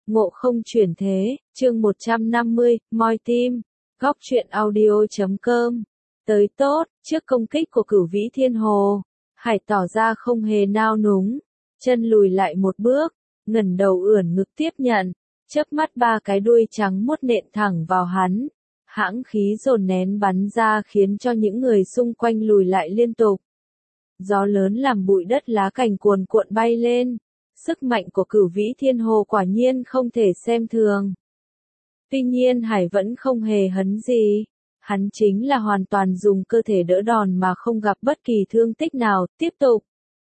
Ngộ không chuyển thế, chương 150, moi tim, góc truyện audio.com. Tới tốt, trước công kích của Cửu Vĩ Thiên Hồ, Hải tỏ ra không hề nao núng, chân lùi lại một bước, ngẩng đầu ưỡn ngực tiếp nhận, chớp mắt ba cái đuôi trắng muốt nện thẳng vào hắn, hãng khí dồn nén bắn ra khiến cho những người xung quanh lùi lại liên tục. Gió lớn làm bụi đất lá cành cuồn cuộn bay lên. Sức mạnh của Cửu Vĩ Thiên Hồ quả nhiên không thể xem thường. Tuy nhiên Hải vẫn không hề hấn gì. Hắn chính là hoàn toàn dùng cơ thể đỡ đòn mà không gặp bất kỳ thương tích nào, tiếp tục.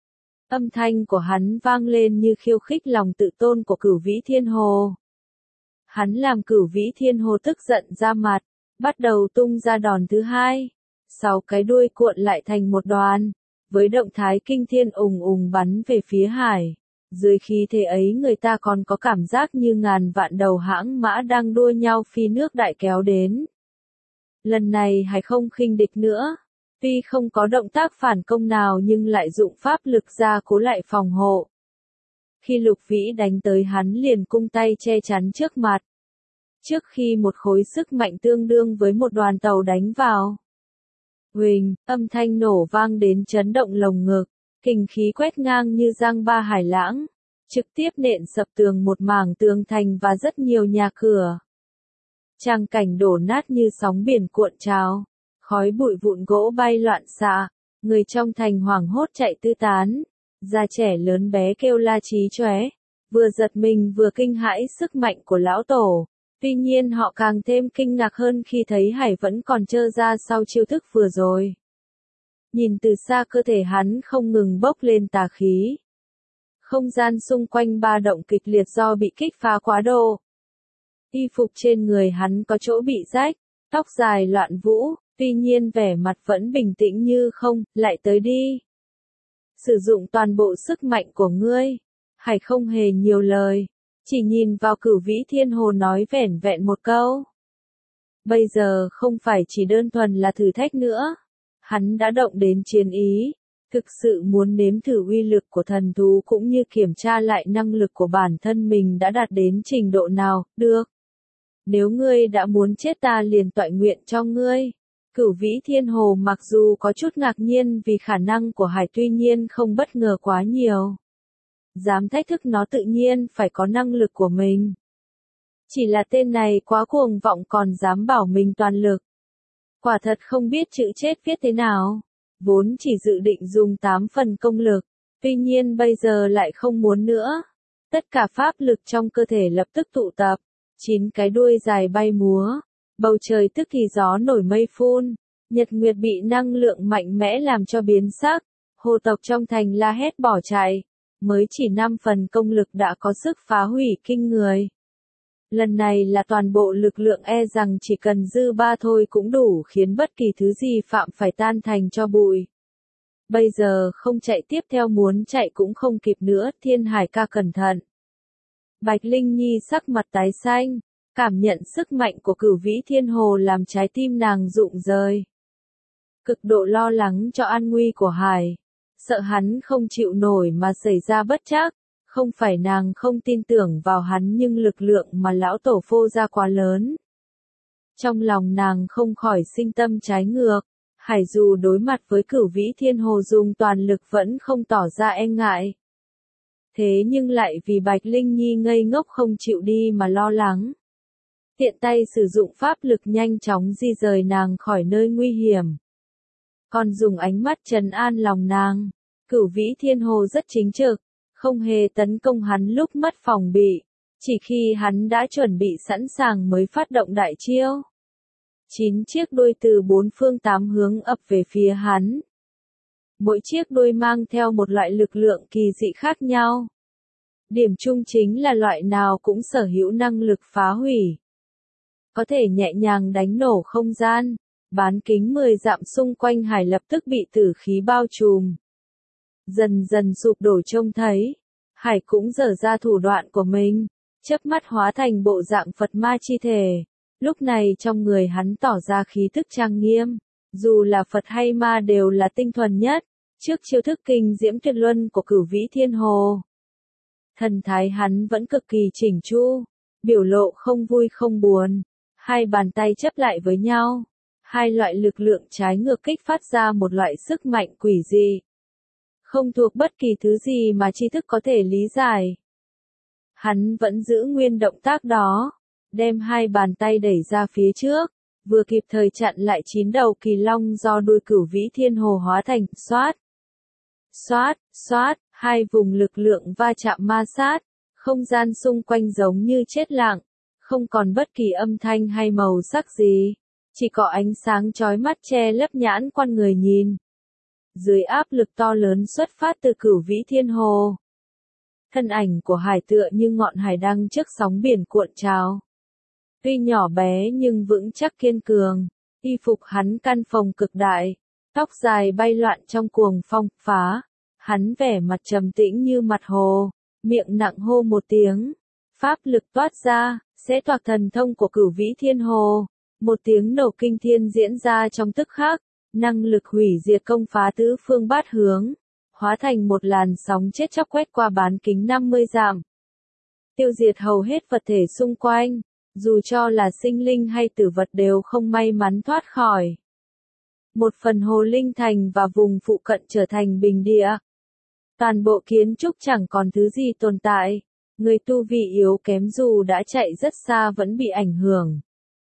Âm thanh của hắn vang lên như khiêu khích lòng tự tôn của Cửu Vĩ Thiên Hồ. Hắn làm Cửu Vĩ Thiên Hồ tức giận ra mặt, bắt đầu tung ra đòn thứ hai. 6 cái đuôi cuộn lại thành một đoàn, với động thái kinh thiên ùng ùng bắn về phía Hải. Dưới khí thế ấy người ta còn có cảm giác như ngàn vạn đầu hãng mã đang đua nhau phi nước đại kéo đến. Lần này Hải không khinh địch nữa. Tuy không có động tác phản công nào nhưng lại dụng pháp lực ra cố lại phòng hộ. Khi Lục Vĩ đánh tới hắn liền cung tay che chắn trước mặt. Trước khi một khối sức mạnh tương đương với một đoàn tàu đánh vào. Huỳnh, âm thanh nổ vang đến chấn động lồng ngực. Kình khí quét ngang như giang ba hải lãng, trực tiếp nện sập tường một mảng tường thành và rất nhiều nhà cửa. Tràng cảnh đổ nát như sóng biển cuộn trào, khói bụi vụn gỗ bay loạn xạ, người trong thành hoảng hốt chạy tứ tán, già trẻ lớn bé kêu la chí chóe, vừa giật mình vừa kinh hãi sức mạnh của lão tổ. Tuy nhiên họ càng thêm kinh ngạc hơn khi thấy Hải vẫn còn trơ ra sau chiêu thức vừa rồi. Nhìn từ xa cơ thể hắn không ngừng bốc lên tà khí. Không gian xung quanh ba động kịch liệt do bị kích phá quá độ. Y phục trên người hắn có chỗ bị rách, tóc dài loạn vũ, tuy nhiên vẻ mặt vẫn bình tĩnh như không, lại tới đi. Sử dụng toàn bộ sức mạnh của ngươi. Hải không hề nhiều lời, chỉ nhìn vào Cửu Vĩ Thiên Hồ nói vẻn vẹn một câu. Bây giờ không phải chỉ đơn thuần là thử thách nữa. Hắn đã động đến chiến ý, thực sự muốn nếm thử uy lực của thần thú cũng như kiểm tra lại năng lực của bản thân mình đã đạt đến trình độ nào, được. Nếu ngươi đã muốn chết ta liền toại nguyện cho ngươi. Cửu Vĩ Thiên Hồ mặc dù có chút ngạc nhiên vì khả năng của Hải tuy nhiên không bất ngờ quá nhiều. Dám thách thức nó tự nhiên phải có năng lực của mình. Chỉ là tên này quá cuồng vọng còn dám bảo mình toàn lực. Quả thật không biết chữ chết viết thế nào. Vốn chỉ dự định dùng 8 phần công lực. Tuy nhiên bây giờ lại không muốn nữa. Tất cả pháp lực trong cơ thể lập tức tụ tập. 9 cái đuôi dài bay múa. Bầu trời tức thì gió nổi mây phun. Nhật nguyệt bị năng lượng mạnh mẽ làm cho biến sắc. Hồ tộc trong thành la hét bỏ chạy. Mới chỉ 5 phần công lực đã có sức phá hủy kinh người. Lần này là toàn bộ lực lượng e rằng chỉ cần dư ba thôi cũng đủ khiến bất kỳ thứ gì phạm phải tan thành cho bụi. Bây giờ không chạy tiếp theo muốn chạy cũng không kịp nữa, Thiên Hải ca cẩn thận. Bạch Linh Nhi sắc mặt tái xanh, cảm nhận sức mạnh của Cửu Vĩ Thiên Hồ làm trái tim nàng rụng rời. Cực độ lo lắng cho an nguy của Hải, sợ hắn không chịu nổi mà xảy ra bất trắc. Không phải nàng không tin tưởng vào hắn nhưng lực lượng mà lão tổ phô ra quá lớn. Trong lòng nàng không khỏi sinh tâm trái ngược, Hải dù đối mặt với Cửu Vĩ Thiên Hồ dùng toàn lực vẫn không tỏ ra e ngại. Thế nhưng lại vì Bạch Linh Nhi ngây ngốc không chịu đi mà lo lắng. Tiện tay sử dụng pháp lực nhanh chóng di rời nàng khỏi nơi nguy hiểm. Còn dùng ánh mắt trấn an lòng nàng, Cửu Vĩ Thiên Hồ rất chính trực. Không hề tấn công hắn lúc mất phòng bị, chỉ khi hắn đã chuẩn bị sẵn sàng mới phát động đại chiêu. 9 chiếc đuôi từ 4 phương 8 hướng ập về phía hắn. Mỗi chiếc đuôi mang theo một loại lực lượng kỳ dị khác nhau. Điểm chung chính là loại nào cũng sở hữu năng lực phá hủy. Có thể nhẹ nhàng đánh nổ không gian, bán kính 10 dặm xung quanh Hải lập tức bị tử khí bao trùm. Dần dần sụp đổ trông thấy, Hải cũng dở ra thủ đoạn của mình, chớp mắt hóa thành bộ dạng Phật ma chi thể. Lúc này trong người hắn tỏ ra khí thức trang nghiêm, dù là Phật hay ma đều là tinh thuần nhất, trước chiêu thức kinh diễm tuyệt luân của Cửu Vĩ Thiên Hồ. Thần thái hắn vẫn cực kỳ chỉnh chu, biểu lộ không vui không buồn, hai bàn tay chấp lại với nhau. Hai loại lực lượng trái ngược kích phát ra một loại sức mạnh quỷ dị. Không thuộc bất kỳ thứ gì mà tri thức có thể lý giải. Hắn vẫn giữ nguyên động tác đó, đem hai bàn tay đẩy ra phía trước, vừa kịp thời chặn lại 9 đầu kỳ long do đuôi Cửu Vĩ Thiên Hồ hóa thành, xoát. Xoát, xoát, hai vùng lực lượng va chạm ma sát, không gian xung quanh giống như chết lặng, không còn bất kỳ âm thanh hay màu sắc gì, chỉ có ánh sáng chói mắt che lấp nhãn quan người nhìn. Dưới áp lực to lớn xuất phát từ Cửu Vĩ Thiên Hồ, thân ảnh của Hải tựa như ngọn hải đăng trước sóng biển cuộn trào. Tuy nhỏ bé nhưng vững chắc kiên cường, y phục hắn căn phòng cực đại, tóc dài bay loạn trong cuồng phong phá, hắn vẻ mặt trầm tĩnh như mặt hồ, miệng nặng hô một tiếng, pháp lực toát ra, sẽ toạc thần thông của Cửu Vĩ Thiên Hồ, một tiếng nổ kinh thiên diễn ra trong tức khắc, năng lực hủy diệt công phá tứ phương bát hướng, hóa thành một làn sóng chết chóc quét qua bán kính 50 dặm, tiêu diệt hầu hết vật thể xung quanh. Dù cho là sinh linh hay tử vật đều không may mắn thoát khỏi. Một phần hồ linh thành và vùng phụ cận trở thành bình địa. Toàn bộ kiến trúc chẳng còn thứ gì tồn tại. Người tu vi yếu kém dù đã chạy rất xa vẫn bị ảnh hưởng.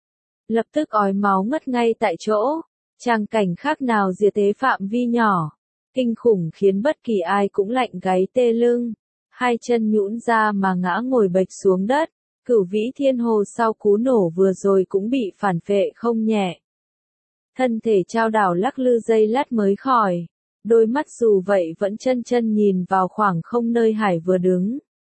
Lập tức ói máu ngất ngay tại chỗ. Tràng cảnh khác nào diệt thế phạm vi nhỏ. Kinh khủng khiến bất kỳ ai cũng lạnh gáy tê lưng. Hai chân nhũn ra mà ngã ngồi bệt xuống đất. Cửu Vĩ Thiên Hồ sau cú nổ vừa rồi cũng bị phản phệ không nhẹ. Thân thể trao đảo lắc lư giây lát mới khỏi. Đôi mắt dù vậy vẫn chân chân nhìn vào khoảng không nơi Hải vừa đứng.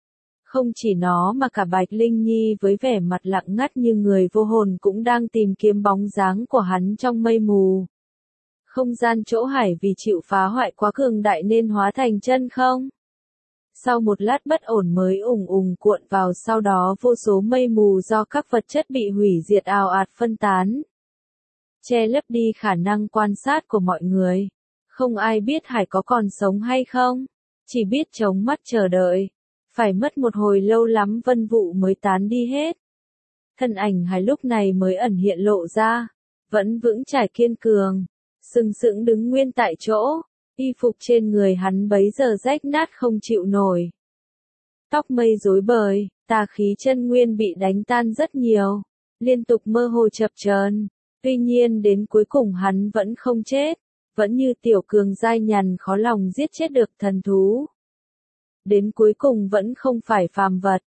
Không chỉ nó mà cả Bạch Linh Nhi với vẻ mặt lặng ngắt như người vô hồn cũng đang tìm kiếm bóng dáng của hắn trong mây mù. Không gian chỗ Hải vì chịu phá hoại quá cường đại nên hóa thành chân không. Sau một lát bất ổn mới ùng ùng cuộn vào, sau đó vô số mây mù do các vật chất bị hủy diệt ào ạt phân tán. Che lấp đi khả năng quan sát của mọi người. Không ai biết Hải có còn sống hay không. Chỉ biết chống mắt chờ đợi. Phải mất một hồi lâu lắm vân vụ mới tán đi hết. Thân ảnh Hải lúc này mới ẩn hiện lộ ra. Vẫn vững chãi kiên cường. Sừng sững đứng nguyên tại chỗ. Y phục trên người hắn bấy giờ rách nát không chịu nổi. Tóc mây rối bời, tà khí chân nguyên bị đánh tan rất nhiều, liên tục mơ hồ chập chờn. Tuy nhiên đến cuối cùng hắn vẫn không chết, vẫn như tiểu cường giai nhằn khó lòng giết chết được thần thú. Đến cuối cùng vẫn không phải phàm vật.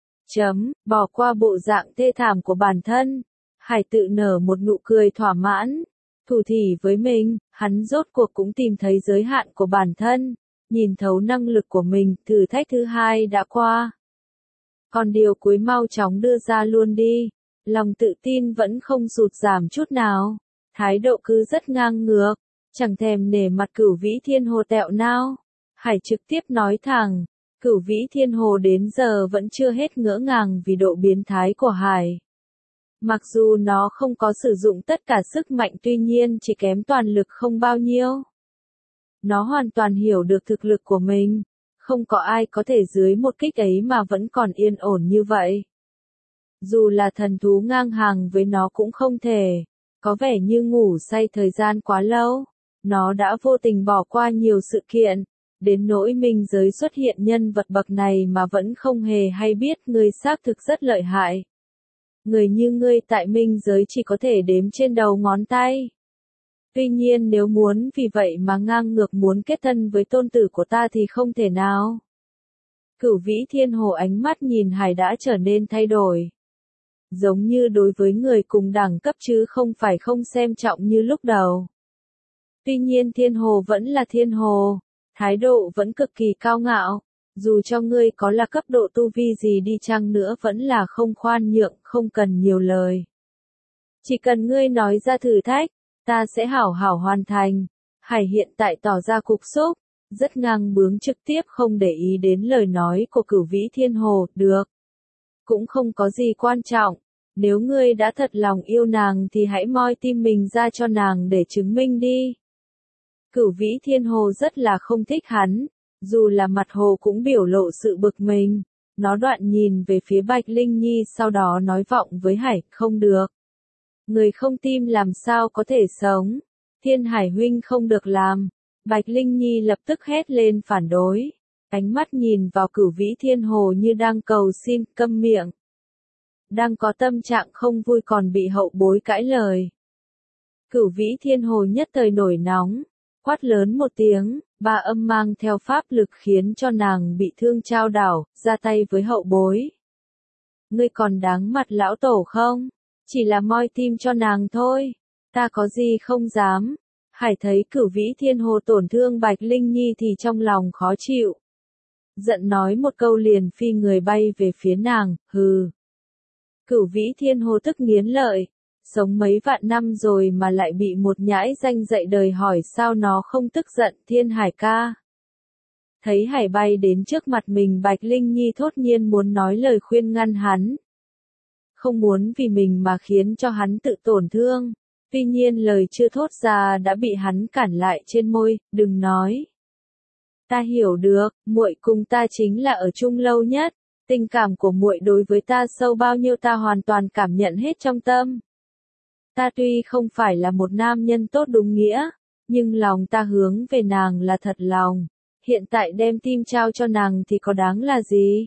Bỏ qua bộ dạng thê thảm của bản thân, Hải tự nở một nụ cười thỏa mãn. Thủ thỉ với mình, hắn rốt cuộc cũng tìm thấy giới hạn của bản thân, nhìn thấu năng lực của mình, thử thách thứ hai đã qua. Còn điều cuối mau chóng đưa ra luôn đi, lòng tự tin vẫn không sụt giảm chút nào, thái độ cứ rất ngang ngược, chẳng thèm nể mặt Cửu Vĩ Thiên Hồ tẹo nào. Hải trực tiếp nói thẳng, Cửu Vĩ Thiên Hồ đến giờ vẫn chưa hết ngỡ ngàng vì độ biến thái của Hải. Mặc dù nó không có sử dụng tất cả sức mạnh tuy nhiên chỉ kém toàn lực không bao nhiêu. Nó hoàn toàn hiểu được thực lực của mình. Không có ai có thể dưới một kích ấy mà vẫn còn yên ổn như vậy. Dù là thần thú ngang hàng với nó cũng không thể. Có vẻ như ngủ say thời gian quá lâu. Nó đã vô tình bỏ qua nhiều sự kiện. Đến nỗi minh giới xuất hiện nhân vật bậc này mà vẫn không hề hay biết người xác thực rất lợi hại. Người như ngươi tại minh giới chỉ có thể đếm trên đầu ngón tay. Tuy nhiên nếu muốn vì vậy mà ngang ngược muốn kết thân với tôn tử của ta thì không thể nào. Cửu Vĩ Thiên Hồ ánh mắt nhìn Hải đã trở nên thay đổi. Giống như đối với người cùng đẳng cấp chứ không phải không xem trọng như lúc đầu. Tuy nhiên Thiên Hồ vẫn là Thiên Hồ, thái độ vẫn cực kỳ cao ngạo. Dù cho ngươi có là cấp độ tu vi gì đi chăng nữa vẫn là không khoan nhượng, không cần nhiều lời. Chỉ cần ngươi nói ra thử thách, ta sẽ hảo hảo hoàn thành. Hải hiện tại tỏ ra cục xúc, rất ngang bướng trực tiếp không để ý đến lời nói của Cửu Vĩ Thiên Hồ, được. Cũng không có gì quan trọng, nếu ngươi đã thật lòng yêu nàng thì hãy moi tim mình ra cho nàng để chứng minh đi. Cửu Vĩ Thiên Hồ rất là không thích hắn. Dù là mặt hồ cũng biểu lộ sự bực mình. Nó đoạn nhìn về phía Bạch Linh Nhi sau đó nói vọng với Hải, không được. Người không tim làm sao có thể sống. Thiên Hải huynh không được làm. Bạch Linh Nhi lập tức hét lên phản đối. Ánh mắt nhìn vào Cửu Vĩ Thiên Hồ như đang cầu xin, câm miệng. Đang có tâm trạng không vui còn bị hậu bối cãi lời. Cửu Vĩ Thiên Hồ nhất thời nổi nóng, quát lớn một tiếng, ba âm mang theo pháp lực khiến cho nàng bị thương chao đảo, ra tay với hậu bối. Ngươi còn đáng mặt lão tổ không? Chỉ là moi tim cho nàng thôi, ta có gì không dám. Hải thấy Cửu Vĩ Thiên Hồ tổn thương Bạch Linh Nhi thì trong lòng khó chịu. Giận nói một câu liền phi người bay về phía nàng, hừ. Cửu Vĩ Thiên Hồ tức nghiến lợi, sống mấy vạn năm rồi mà lại bị một nhãi danh dạy đời hỏi sao nó không tức giận. Thiên Hải ca. Thấy Hải bay đến trước mặt mình, Bạch Linh Nhi thốt nhiên muốn nói lời khuyên ngăn hắn. Không muốn vì mình mà khiến cho hắn tự tổn thương. Tuy nhiên lời chưa thốt ra đã bị hắn cản lại trên môi, đừng nói. Ta hiểu được, muội cùng ta chính là ở chung lâu nhất. Tình cảm của muội đối với ta sâu bao nhiêu ta hoàn toàn cảm nhận hết trong tâm. Ta tuy không phải là một nam nhân tốt đúng nghĩa, nhưng lòng ta hướng về nàng là thật lòng. Hiện tại đem tim trao cho nàng thì có đáng là gì?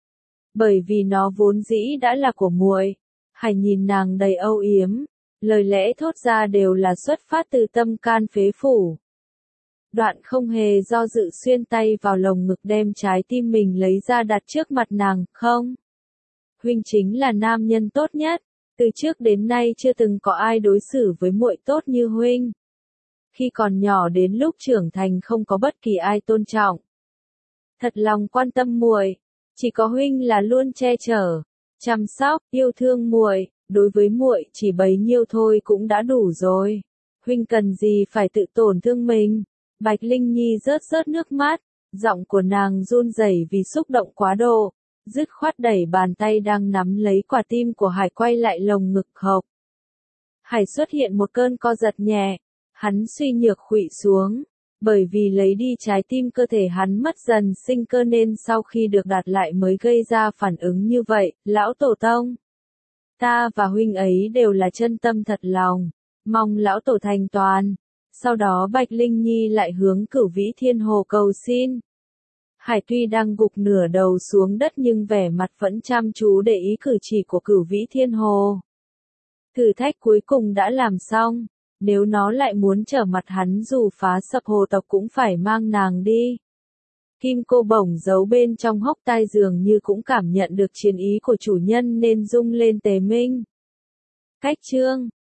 Bởi vì nó vốn dĩ đã là của muội. Hải nhìn nàng đầy âu yếm, lời lẽ thốt ra đều là xuất phát từ tâm can phế phủ. Đoạn không hề do dự xuyên tay vào lồng ngực đem trái tim mình lấy ra đặt trước mặt nàng, không? Huynh chính là nam nhân tốt nhất, từ trước đến nay chưa từng có ai đối xử với muội tốt như huynh. Khi còn nhỏ đến lúc trưởng thành không có bất kỳ ai tôn trọng. Thật lòng quan tâm muội, chỉ có huynh là luôn che chở, chăm sóc, yêu thương muội, đối với muội chỉ bấy nhiêu thôi cũng đã đủ rồi. Huynh cần gì phải tự tổn thương mình? Bạch Linh Nhi rớt rớt nước mắt, giọng của nàng run rẩy vì xúc động quá độ, dứt khoát đẩy bàn tay đang nắm lấy quả tim của Hải quay lại lồng ngực hộc. Hải xuất hiện một cơn co giật nhẹ, hắn suy nhược khuỵu xuống, bởi vì lấy đi trái tim cơ thể hắn mất dần sinh cơ nên sau khi được đặt lại mới gây ra phản ứng như vậy. Lão tổ tông, ta và huynh ấy đều là chân tâm thật lòng, mong lão tổ thành toàn. Sau đó Bạch Linh Nhi lại hướng Cửu Vĩ Thiên Hồ cầu xin. Hải tuy đang gục nửa đầu xuống đất nhưng vẻ mặt vẫn chăm chú để ý cử chỉ của Cửu Vĩ Thiên Hồ. Thử thách cuối cùng đã làm xong, nếu nó lại muốn trở mặt hắn dù phá sập hồ tộc cũng phải mang nàng đi. Kim cô bổng giấu bên trong hốc tai dường như cũng cảm nhận được chiến ý của chủ nhân nên rung lên tề minh. Cách chương